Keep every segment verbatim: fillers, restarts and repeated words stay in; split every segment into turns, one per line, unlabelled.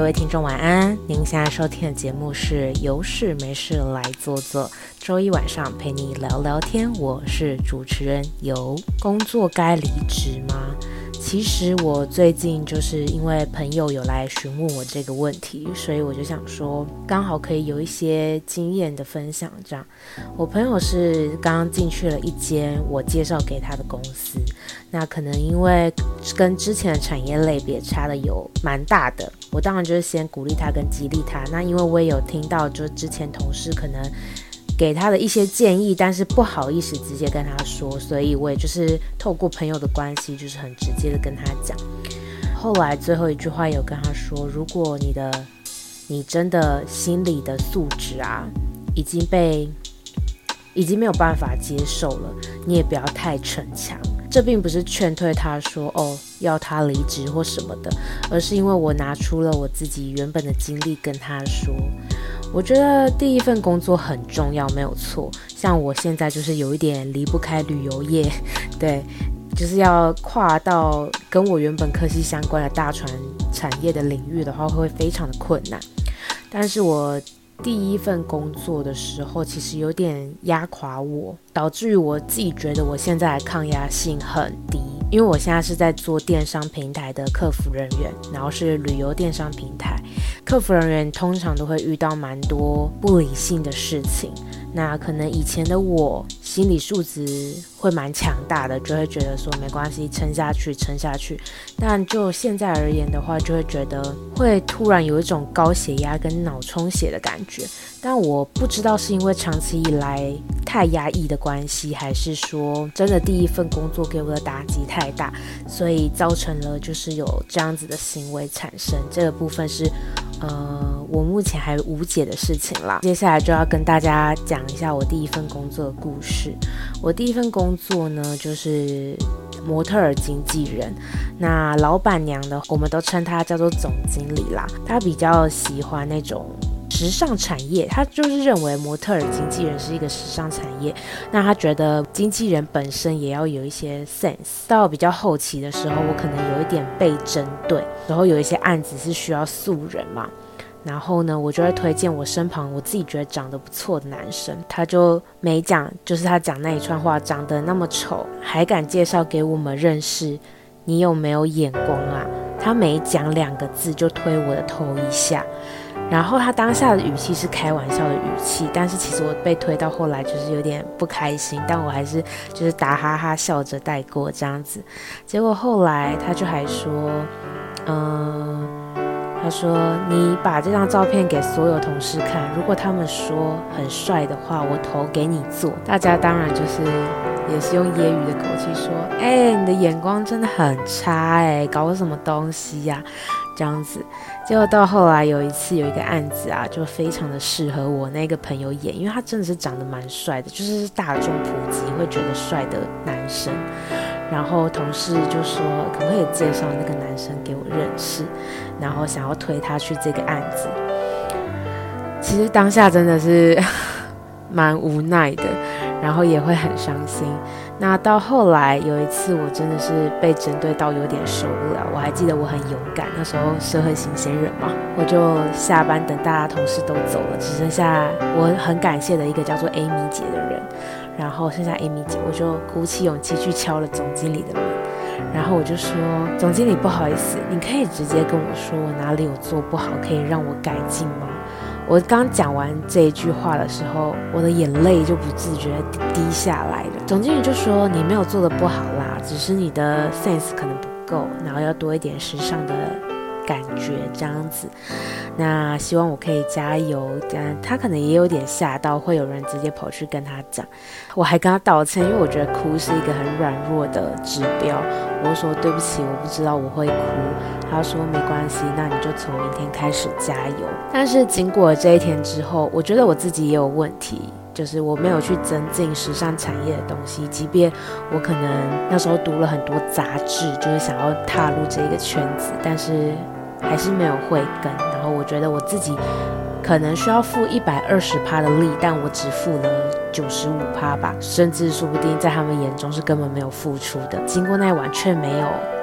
各位听众晚安。您现在收听的节目是有事没事来做做，周一晚上陪你聊聊天，我是主持人游。工作该离职吗？其实我最近就是因为朋友有来询问我这个问题，所以我就想说刚好可以有一些经验的分享。这样，我朋友是刚刚进去了一间我介绍给他的公司，那可能因为跟之前的产业类别差的有蛮大的，我当然就是先鼓励他跟激励他。那因为我也有听到就之前同事可能给他的一些建议，但是不好意思直接跟他说，所以我也就是透过朋友的关系，就是很直接的跟他讲。后来最后一句话有跟他说，如果你的你真的心理的素质啊已经被已经没有办法接受了，你也不要太逞强。这并不是劝退他说哦要他离职或什么的，而是因为我拿出了我自己原本的经历跟他说，我觉得第一份工作很重要，没有错。像我现在就是有一点离不开旅游业，对，就是要跨到跟我原本科系相关的大船产业的领域的话，会非常的困难。但是我第一份工作的时候，其实有点压垮我，导致于我自己觉得我现在的抗压性很低。因为我现在是在做电商平台的客服人员，然后是旅游电商平台，客服人员通常都会遇到蛮多不理性的事情。那可能以前的我心理素质会蛮强大的，就会觉得说没关系，撑下去撑下去。但就现在而言的话，就会觉得会突然有一种高血压跟脑充血的感觉。但我不知道是因为长期以来太压抑的关系，还是说真的第一份工作给我的打击太大，所以造成了就是有这样子的行为产生。这个部分是呃我目前还无解的事情啦。接下来就要跟大家讲一下我第一份工作的故事。我第一份工作呢就是模特儿经纪人，那老板娘的我们都称她叫做总经理啦。她比较喜欢那种时尚产业，他就是认为模特儿经纪人是一个时尚产业，那他觉得经纪人本身也要有一些 sense。 到比较后期的时候，我可能有一点被针对，然后有一些案子是需要素人嘛，然后呢我就会推荐我身旁我自己觉得长得不错的男生，他就没讲，就是他讲那一串话，长得那么丑还敢介绍给我们认识，你有没有眼光啊？他每讲两个字就推我的头一下，然后他当下的语气是开玩笑的语气，但是其实我被推到后来就是有点不开心，但我还是就是打哈哈笑着带过这样子。结果后来他就还说嗯，他说你把这张照片给所有同事看，如果他们说很帅的话，我投给你做。大家当然就是也是用揶揄的口气说，哎、欸，你的眼光真的很差，哎、欸，搞什么东西呀、啊？这样子。结果到后来有一次有一个案子啊，就非常的适合我那个朋友演，因为他真的是长得蛮帅的，就是大众普及会觉得帅的男生。然后同事就说可不可以介绍那个男生给我认识，然后想要推他去这个案子。其实当下真的是蛮无奈的，然后也会很伤心。那到后来有一次我真的是被针对到有点受不了，我还记得我很勇敢，那时候社会新鲜人嘛，我就下班等大家同事都走了，只剩下我很感谢的一个叫做 Amy 姐的人，然后剩下 Amy 姐，我就鼓起勇气去敲了总经理的门，然后我就说总经理不好意思，你可以直接跟我说我哪里有做不好，可以让我改进吗？我刚讲完这一句话的时候，我的眼泪就不自觉滴下来了。总经理就说你没有做的不好啦，只是你的 sense 可能不够，然后要多一点时尚的感觉这样子。那希望我可以加油，但他可能也有点吓到，会有人直接跑去跟他讲。我还跟他道歉，因为我觉得哭是一个很软弱的指标。我就说对不起，我不知道我会哭。他说没关系，那你就从明天开始加油。但是经过这一天之后，我觉得我自己也有问题，就是我没有去增进时尚产业的东西，即便我可能那时候读了很多杂志，就是想要踏入这个圈子，但是还是没有慧根。然后我觉得我自己可能需要付 百分之一百二十 的力，但我只付了 百分之九十五 吧，甚至说不定在他们眼中是根本没有付出的。经过那晚却没有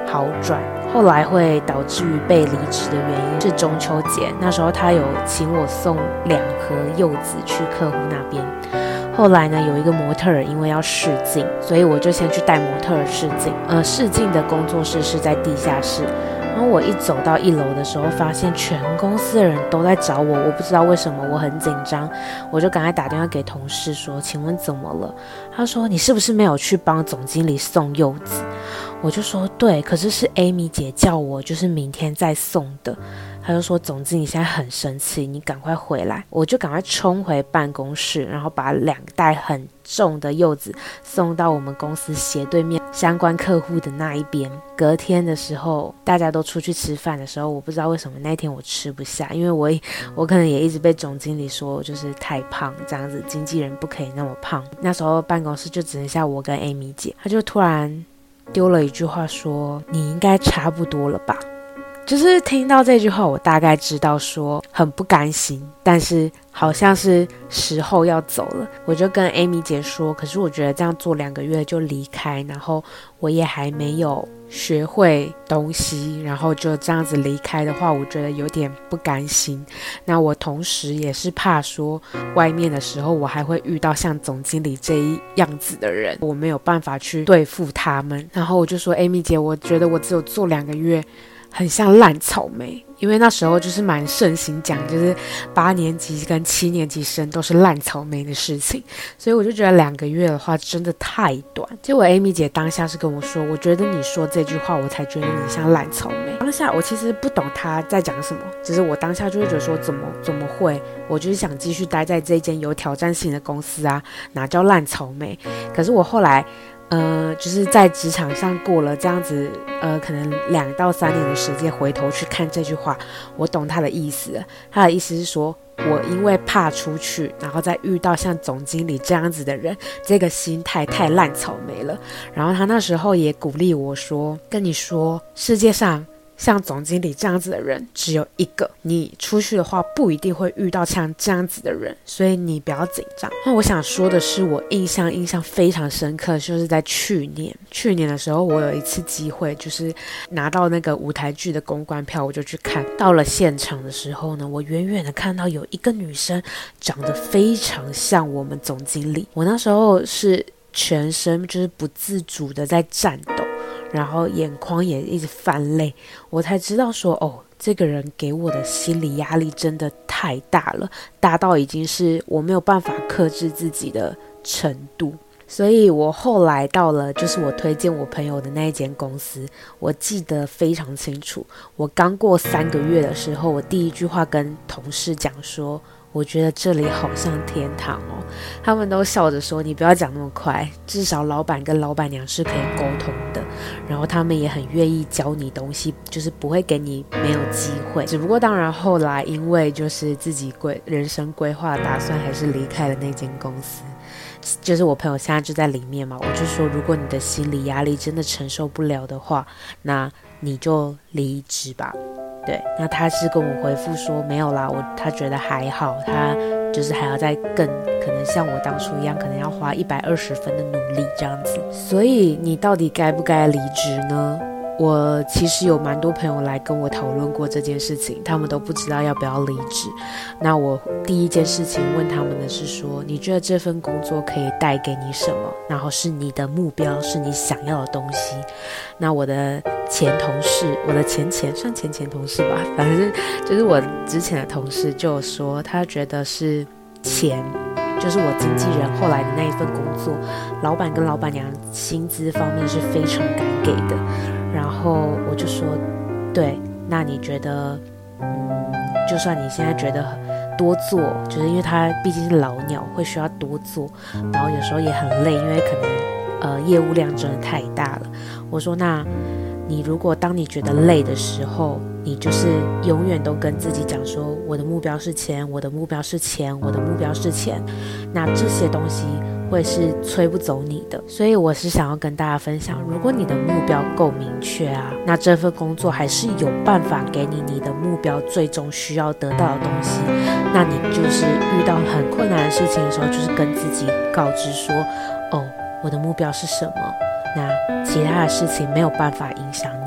好转。后来会导致于被离职的原因是中秋节，那时候他有请我送两盒柚子去客户那边。后来呢，有一个模特儿因为要试镜，所以我就先去带模特儿试镜。呃，试镜的工作室是在地下室。然后我一走到一楼的时候，发现全公司的人都在找我，我不知道为什么，我很紧张，我就赶快打电话给同事说：“请问怎么了？”他说：“你是不是没有去帮总经理送柚子？”我就说：“对，可是是 Amy 姐叫我，就是明天再送的。”他就说：“总经理现在很生气，你赶快回来。”我就赶快冲回办公室，然后把两袋很重的柚子送到我们公司斜对面相关客户的那一边。隔天的时候，大家都出去吃饭的时候，我不知道为什么那天我吃不下，因为我我可能也一直被总经理说我就是太胖，这样子经纪人不可以那么胖。那时候办公室就只剩下我跟 Amy 姐，她就突然丢了一句话说：“你应该差不多了吧？”就是听到这句话，我大概知道说很不甘心，但是好像是时候要走了。我就跟 Amy 姐说，可是我觉得这样做两个月就离开，然后我也还没有学会东西，然后就这样子离开的话，我觉得有点不甘心。那我同时也是怕说外面的时候我还会遇到像总经理这一样子的人，我没有办法去对付他们。然后我就说 Amy 姐，我觉得我只有做两个月很像烂草莓，因为那时候就是蛮盛行讲，就是八年级跟七年级生都是烂草莓的事情，所以我就觉得两个月的话真的太短。结果 Amy 姐当下是跟我说，我觉得你说这句话我才觉得你像烂草莓。当下我其实不懂她在讲什么，只是我当下就会觉得说怎么怎么会，我就是想继续待在这间有挑战性的公司啊，哪叫烂草莓。可是我后来呃，就是在职场上过了这样子，呃，可能两到三年的时间，回头去看这句话，我懂他的意思了。他的意思是说，我因为怕出去，然后再遇到像总经理这样子的人，这个心态太烂草莓了。然后他那时候也鼓励我说，跟你说，世界上像总经理这样子的人只有一个，你出去的话不一定会遇到像这样子的人，所以你不要紧张。那我想说的是，我印象印象非常深刻，就是在去年去年的时候，我有一次机会就是拿到那个舞台剧的公关票，我就去看。到了现场的时候呢，我远远的看到有一个女生长得非常像我们总经理，我那时候是全身就是不自主的在颤抖，然后眼眶也一直泛泪，我才知道说，哦，这个人给我的心理压力真的太大了，大到已经是我没有办法克制自己的程度。所以我后来到了就是我推荐我朋友的那一间公司，我记得非常清楚，我刚过三个月的时候，我第一句话跟同事讲说，我觉得这里好像天堂哦。他们都笑着说，你不要讲那么快，至少老板跟老板娘是可以沟通的，然后他们也很愿意教你东西，就是不会给你没有机会。只不过当然后来因为就是自己规人生规划打算，还是离开了那间公司。就是我朋友现在就在里面嘛，我就说如果你的心理压力真的承受不了的话，那你就离职吧。对，那他是跟我回复说没有啦，我他觉得还好，他就是还要再更可能像我当初一样，可能要花一百二十分的努力这样子。所以你到底该不该离职呢？我其实有蛮多朋友来跟我讨论过这件事情，他们都不知道要不要离职。那我第一件事情问他们的是说，你觉得这份工作可以带给你什么？然后是你的目标，是你想要的东西。那我的前同事，我的前前算前前同事吧，反正就是我之前的同事就有说，他觉得是钱。就是我经纪人后来的那一份工作，老板跟老板娘薪资方面是非常敢给的。然后我就说，对，那你觉得，嗯，就算你现在觉得多做，就是因为他毕竟是老鸟，会需要多做，然后有时候也很累，因为可能呃业务量真的太大了。我说，那你如果当你觉得累的时候，你就是永远都跟自己讲说，我的目标是钱，我的目标是钱，我的目标是钱，那这些东西会是催不走你的。所以我是想要跟大家分享，如果你的目标够明确啊，那这份工作还是有办法给你你的目标最终需要得到的东西。那你就是遇到很困难的事情的时候，就是跟自己告知说，哦，我的目标是什么，那其他的事情没有办法影响你。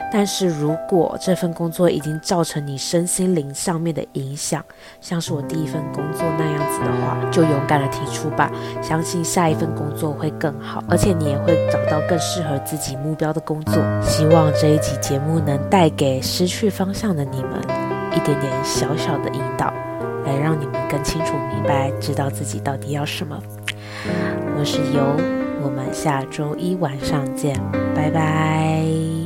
但是如果这份工作已经造成你身心灵上面的影响，像是我第一份工作那样子的话，就勇敢的提出吧，相信下一份工作会更好，而且你也会找到更适合自己目标的工作。希望这一集节目能带给失去方向的你们一点点小小的引导，来让你们更清楚明白，知道自己到底要什么。我是游，我们下周一晚上见，拜拜。